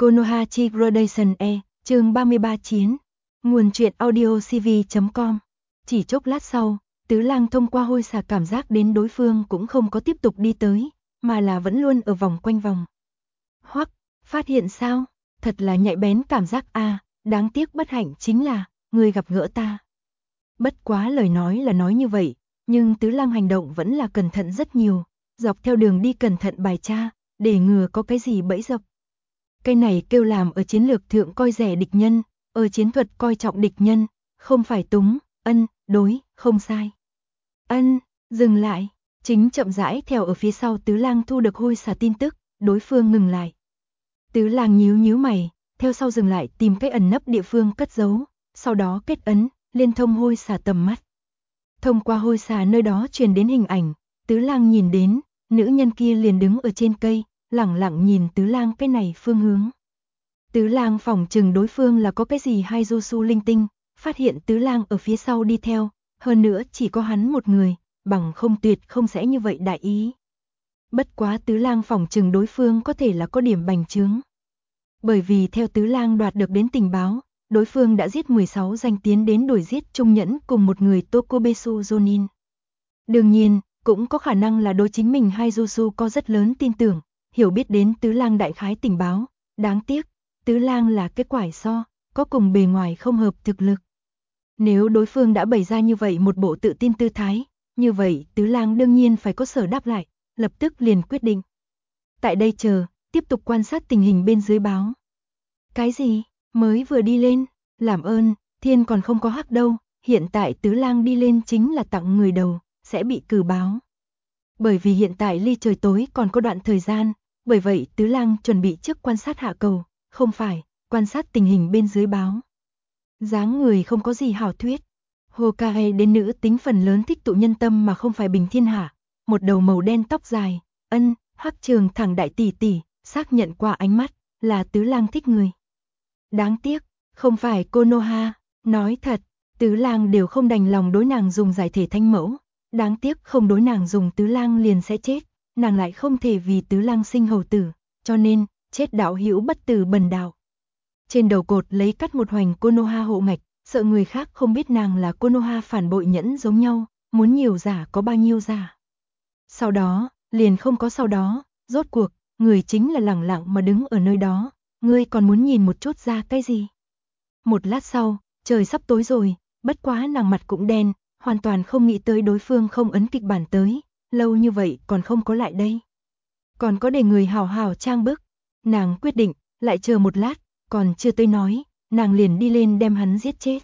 Konoha chi Gradation E, chương 33 chiến. Nguồn truyện audio cv.com. Chỉ chốc lát sau, Tứ Lang thông qua hôi xà cảm giác đến đối phương cũng không có tiếp tục đi tới, mà là vẫn luôn ở vòng quanh vòng. Hoắc, phát hiện sao? Thật là nhạy bén cảm giác a, đáng tiếc bất hạnh chính là, người gặp gỡ ta. Bất quá lời nói là nói như vậy, nhưng Tứ Lang hành động vẫn là cẩn thận rất nhiều, dọc theo đường đi cẩn thận bài tra, để ngừa có cái gì bẫy dập. Cái này kêu làm ở chiến lược thượng coi rẻ địch nhân, ở chiến thuật coi trọng địch nhân, không phải túng, đối, không sai. Dừng lại, chính chậm rãi theo ở phía sau Tứ Lang thu được hôi xà tin tức, đối phương ngừng lại. Tứ Lang nhíu mày, theo sau dừng lại tìm cái ẩn nấp địa phương cất giấu, sau đó kết ấn, liên thông hôi xà tầm mắt. Thông qua hôi xà nơi đó truyền đến hình ảnh, Tứ Lang nhìn đến, nữ nhân kia liền đứng ở trên cây, lẳng lặng nhìn Tứ Lang cái này phương hướng. Tứ Lang phỏng chừng đối phương là có cái gì hay Jutsu linh tinh, phát hiện Tứ Lang ở phía sau đi theo, hơn nữa chỉ có hắn một người, bằng không tuyệt không sẽ như vậy đại ý. Bất quá Tứ Lang phỏng chừng đối phương có thể là có điểm bành trướng. Bởi vì theo Tứ Lang đoạt được đến tình báo, đối phương đã giết 16 danh tiến đến đuổi giết Trung Nhẫn cùng một người Tokobesu Jonin. Đương nhiên, cũng có khả năng là đối chính mình hay Jutsu có rất lớn tin tưởng, hiểu biết đến Tứ Lang đại khái tình báo, đáng tiếc, Tứ Lang là cái quải so, có cùng bề ngoài không hợp thực lực. Nếu đối phương đã bày ra như vậy một bộ tự tin tư thái, như vậy Tứ Lang đương nhiên phải có sở đáp lại, lập tức liền quyết định. Tại đây chờ, tiếp tục quan sát tình hình bên dưới báo. Cái gì? Mới vừa đi lên, làm ơn, thiên còn không có hắc đâu, hiện tại Tứ Lang đi lên chính là tặng người đầu, sẽ bị cử báo. Bởi vì hiện tại ly trời tối còn có đoạn thời gian, bởi vậy Tứ Lang chuẩn bị trước quan sát hạ cầu, không phải, quan sát tình hình bên dưới báo. Dáng người không có gì hảo thuyết. Hokage đến nữ tính phần lớn thích tụ nhân tâm mà không phải bình thiên hạ, một đầu màu đen tóc dài, hắc trường thẳng đại tỷ tỷ, xác nhận qua ánh mắt, là Tứ Lang thích người. Đáng tiếc, không phải Konoha, nói thật, Tứ Lang đều không đành lòng đối nàng dùng giải thể thanh mẫu, đáng tiếc không đối nàng dùng Tứ Lang liền sẽ chết, nàng lại không thể vì Tứ Lang sinh hầu tử, cho nên, chết đạo hữu bất tử bần đạo. Trên đầu cột lấy cắt một hoành Konoha hộ ngạch, sợ người khác không biết nàng là Konoha phản bội nhẫn giống nhau, muốn nhiều giả có bao nhiêu giả. Sau đó, liền không có sau đó, rốt cuộc, người chính là lẳng lặng mà đứng ở nơi đó, ngươi còn muốn nhìn một chút ra cái gì. Một lát sau, trời sắp tối rồi, bất quá nàng mặt cũng đen, hoàn toàn không nghĩ tới đối phương không ấn kịch bản tới, lâu như vậy còn không có lại đây. Còn có để người hào hào trang bức, nàng quyết định, lại chờ một lát, còn chưa tới nói, nàng liền đi lên đem hắn giết chết.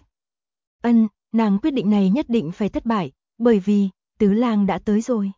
Nàng quyết định này nhất định phải thất bại, bởi vì, Tứ Lang đã tới rồi.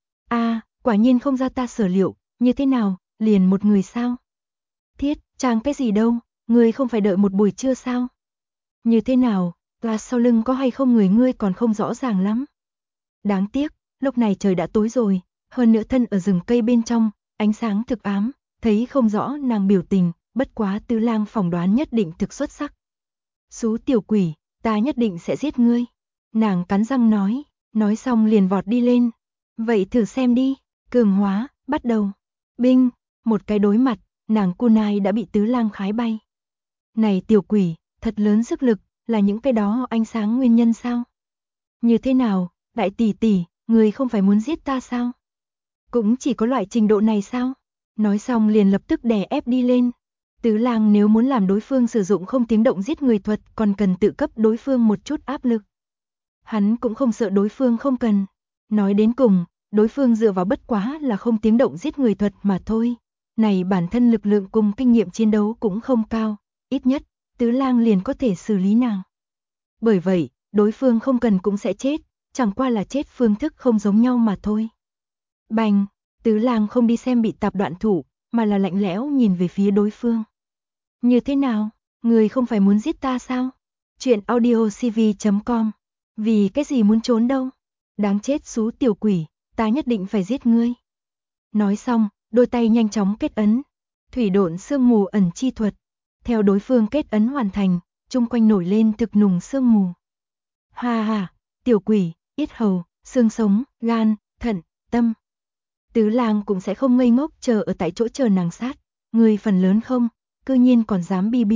Quả nhiên không ra ta sở liệu, như thế nào, liền một người sao? Thiết, trang cái gì đâu, ngươi không phải đợi một buổi trưa sao? Như thế nào, ta sau lưng có hay không người ngươi còn không rõ ràng lắm. Đáng tiếc, lúc này trời đã tối rồi, hơn nữa thân ở rừng cây bên trong, ánh sáng thực ám, thấy không rõ nàng biểu tình, bất quá Tứ Lang phỏng đoán nhất định thực xuất sắc. Xú tiểu quỷ, ta nhất định sẽ giết ngươi. Nàng cắn răng nói xong liền vọt đi lên. Vậy thử xem đi, cường hóa, bắt đầu. Binh, một cái đối mặt, nàng kunai đã bị Tứ Lang khái bay. Này tiểu quỷ, thật lớn sức lực, là những cái đó ánh sáng nguyên nhân sao? Như thế nào, đại tỷ tỷ, người không phải muốn giết ta sao? Cũng chỉ có loại trình độ này sao? Nói xong liền lập tức đè ép đi lên. Tứ Lang nếu muốn làm đối phương sử dụng không tiếng động giết người thuật còn cần tự cấp đối phương một chút áp lực. Hắn cũng không sợ đối phương không cần. Nói đến cùng, đối phương dựa vào bất quá là không tiếng động giết người thuật mà thôi. Này bản thân lực lượng cùng kinh nghiệm chiến đấu cũng không cao, ít nhất, Tứ Lang liền có thể xử lý nàng. Bởi vậy, đối phương không cần cũng sẽ chết, chẳng qua là chết phương thức không giống nhau mà thôi. Bành, Tứ Lang không đi xem bị tạp đoạn thủ, mà là lạnh lẽo nhìn về phía đối phương. Như thế nào, người không phải muốn giết ta sao? Chuyện audio cv.com. Vì cái gì muốn trốn đâu? Đáng chết xú tiểu quỷ, ta nhất định phải giết ngươi. Nói xong, đôi tay nhanh chóng kết ấn. Thủy độn sương mù ẩn chi thuật. Theo đối phương kết ấn hoàn thành, chung quanh nổi lên thực nùng sương mù. Ha, tiểu quỷ, yết hầu, xương sống, gan, thận, tâm. Tứ Lang cũng sẽ không ngây ngốc chờ ở tại chỗ chờ nàng sát. Ngươi phần lớn không, cư nhiên còn dám BB.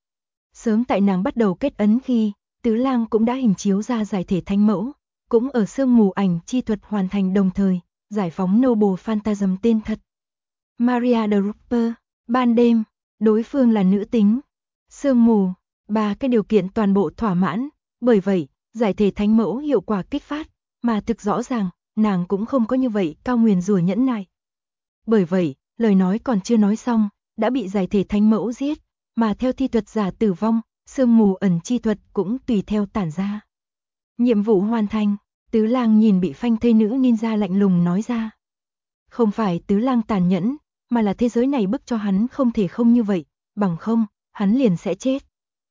Sớm tại nàng bắt đầu kết ấn khi, Tứ Lang cũng đã hình chiếu ra giải thể thánh mẫu, cũng ở sương mù ảnh chi thuật hoàn thành đồng thời, giải phóng Noble Phantasm tên thật. Maria de Rupper, ban đêm, đối phương là nữ tính. Sương mù, ba cái điều kiện toàn bộ thỏa mãn, bởi vậy, giải thể thánh mẫu hiệu quả kích phát, mà thực rõ ràng, nàng cũng không có như vậy cao nguyền rủa nhẫn nại. Bởi vậy, lời nói còn chưa nói xong, đã bị giải thể thánh mẫu giết, mà theo thi thuật giả tử vong, sương mù ẩn chi thuật cũng tùy theo tản ra. Nhiệm vụ hoàn thành, Tứ Lang nhìn bị phanh thây nữ ninja lạnh lùng nói ra. Không phải Tứ Lang tàn nhẫn, mà là thế giới này bức cho hắn không thể không như vậy, bằng không, hắn liền sẽ chết.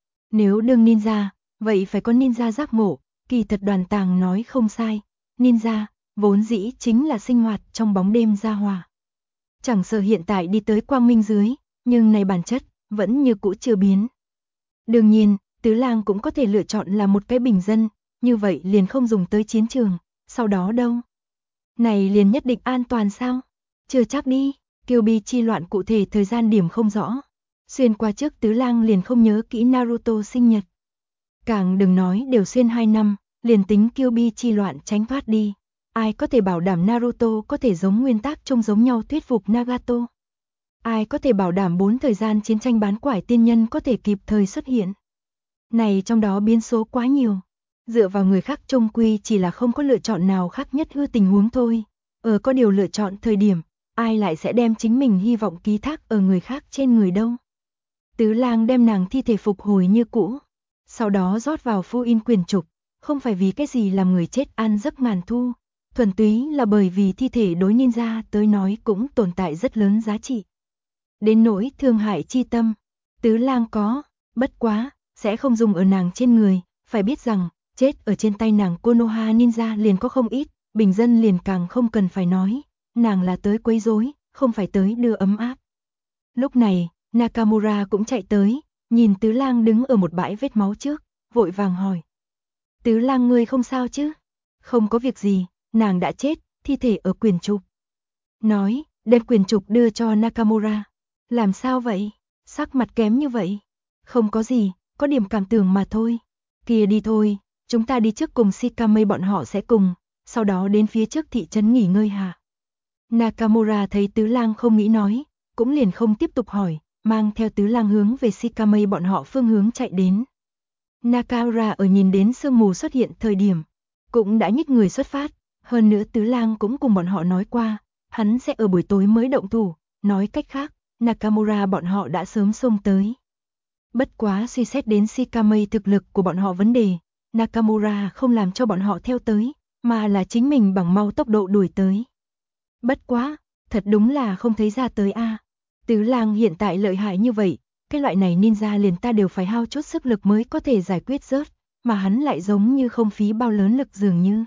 Nếu đương ninja, vậy phải có ninja giác ngộ, kỳ thật Đoàn Tàng nói không sai, ninja, vốn dĩ chính là sinh hoạt trong bóng đêm gia hòa. Chẳng sợ hiện tại đi tới quang minh dưới, nhưng này bản chất, vẫn như cũ chưa biến. Đương nhiên, Tứ Lang cũng có thể lựa chọn là một cái bình dân, như vậy liền không dùng tới chiến trường, sau đó đâu? Này liền nhất định an toàn sao? Chưa chắc đi, Kyuubi chi loạn cụ thể thời gian điểm không rõ. Xuyên qua trước Tứ Lang liền không nhớ kỹ Naruto sinh nhật. Càng đừng nói đều xuyên 2 năm, liền tính Kyuubi chi loạn tránh thoát đi. Ai có thể bảo đảm Naruto có thể giống nguyên tắc trông giống nhau thuyết phục Nagato? Ai có thể bảo đảm 4 thời gian chiến tranh bán quải tiên nhân có thể kịp thời xuất hiện? Này trong đó biến số quá nhiều. Dựa vào người khác trông quy chỉ là không có lựa chọn nào khác nhất hư tình huống thôi. Ở có điều lựa chọn thời điểm, ai lại sẽ đem chính mình hy vọng ký thác ở người khác trên người đâu? Tứ Lang đem nàng thi thể phục hồi như cũ, sau đó rót vào Phu In quyền trục, không phải vì cái gì làm người chết an giấc ngàn thu, thuần túy là bởi vì thi thể đối ninja tới nói cũng tồn tại rất lớn giá trị. Đến nỗi thương hại chi tâm, Tứ Lang có, bất quá, sẽ không dùng ở nàng trên người, phải biết rằng, chết ở trên tay nàng Konoha ninja liền có không ít, bình dân liền càng không cần phải nói, nàng là tới quấy rối, không phải tới đưa ấm áp. Lúc này, Nakamura cũng chạy tới, nhìn Tứ Lang đứng ở một bãi vết máu trước, vội vàng hỏi. Tứ Lang ngươi không sao chứ? Không có việc gì, nàng đã chết, thi thể ở quyền trục. Nói, đem quyền trục đưa cho Nakamura. Làm sao vậy? Sắc mặt kém như vậy? Không có gì, có điểm cảm tưởng mà thôi. Kìa đi thôi, chúng ta đi trước cùng Shikame bọn họ sẽ cùng, sau đó đến phía trước thị trấn nghỉ ngơi hả? Nakamura thấy Tứ Lang không nghĩ nói, cũng liền không tiếp tục hỏi, mang theo Tứ Lang hướng về Shikame bọn họ phương hướng chạy đến. Nakamura ở nhìn đến sương mù xuất hiện thời điểm, cũng đã nhích người xuất phát, hơn nữa Tứ Lang cũng cùng bọn họ nói qua, hắn sẽ ở buổi tối mới động thủ, nói cách khác, Nakamura bọn họ đã sớm xông tới. Bất quá suy xét đến Shikame thực lực của bọn họ vấn đề, Nakamura không làm cho bọn họ theo tới, mà là chính mình bằng mau tốc độ đuổi tới. Bất quá, thật đúng là không thấy ra tới a. Tứ Lang hiện tại lợi hại như vậy, cái loại này ninja liền ta đều phải hao chút sức lực mới có thể giải quyết rớt, mà hắn lại giống như không phí bao lớn lực dường như.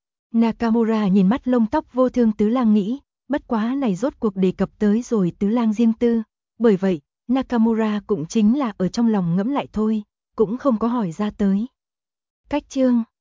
Nakamura nhìn mắt lông tóc vô thương Tứ Lang nghĩ, bất quá này rốt cuộc đề cập tới rồi Tứ Lang riêng tư, bởi vậy, Nakamura cũng chính là ở trong lòng ngẫm lại thôi, cũng không có hỏi ra tới. Cách chương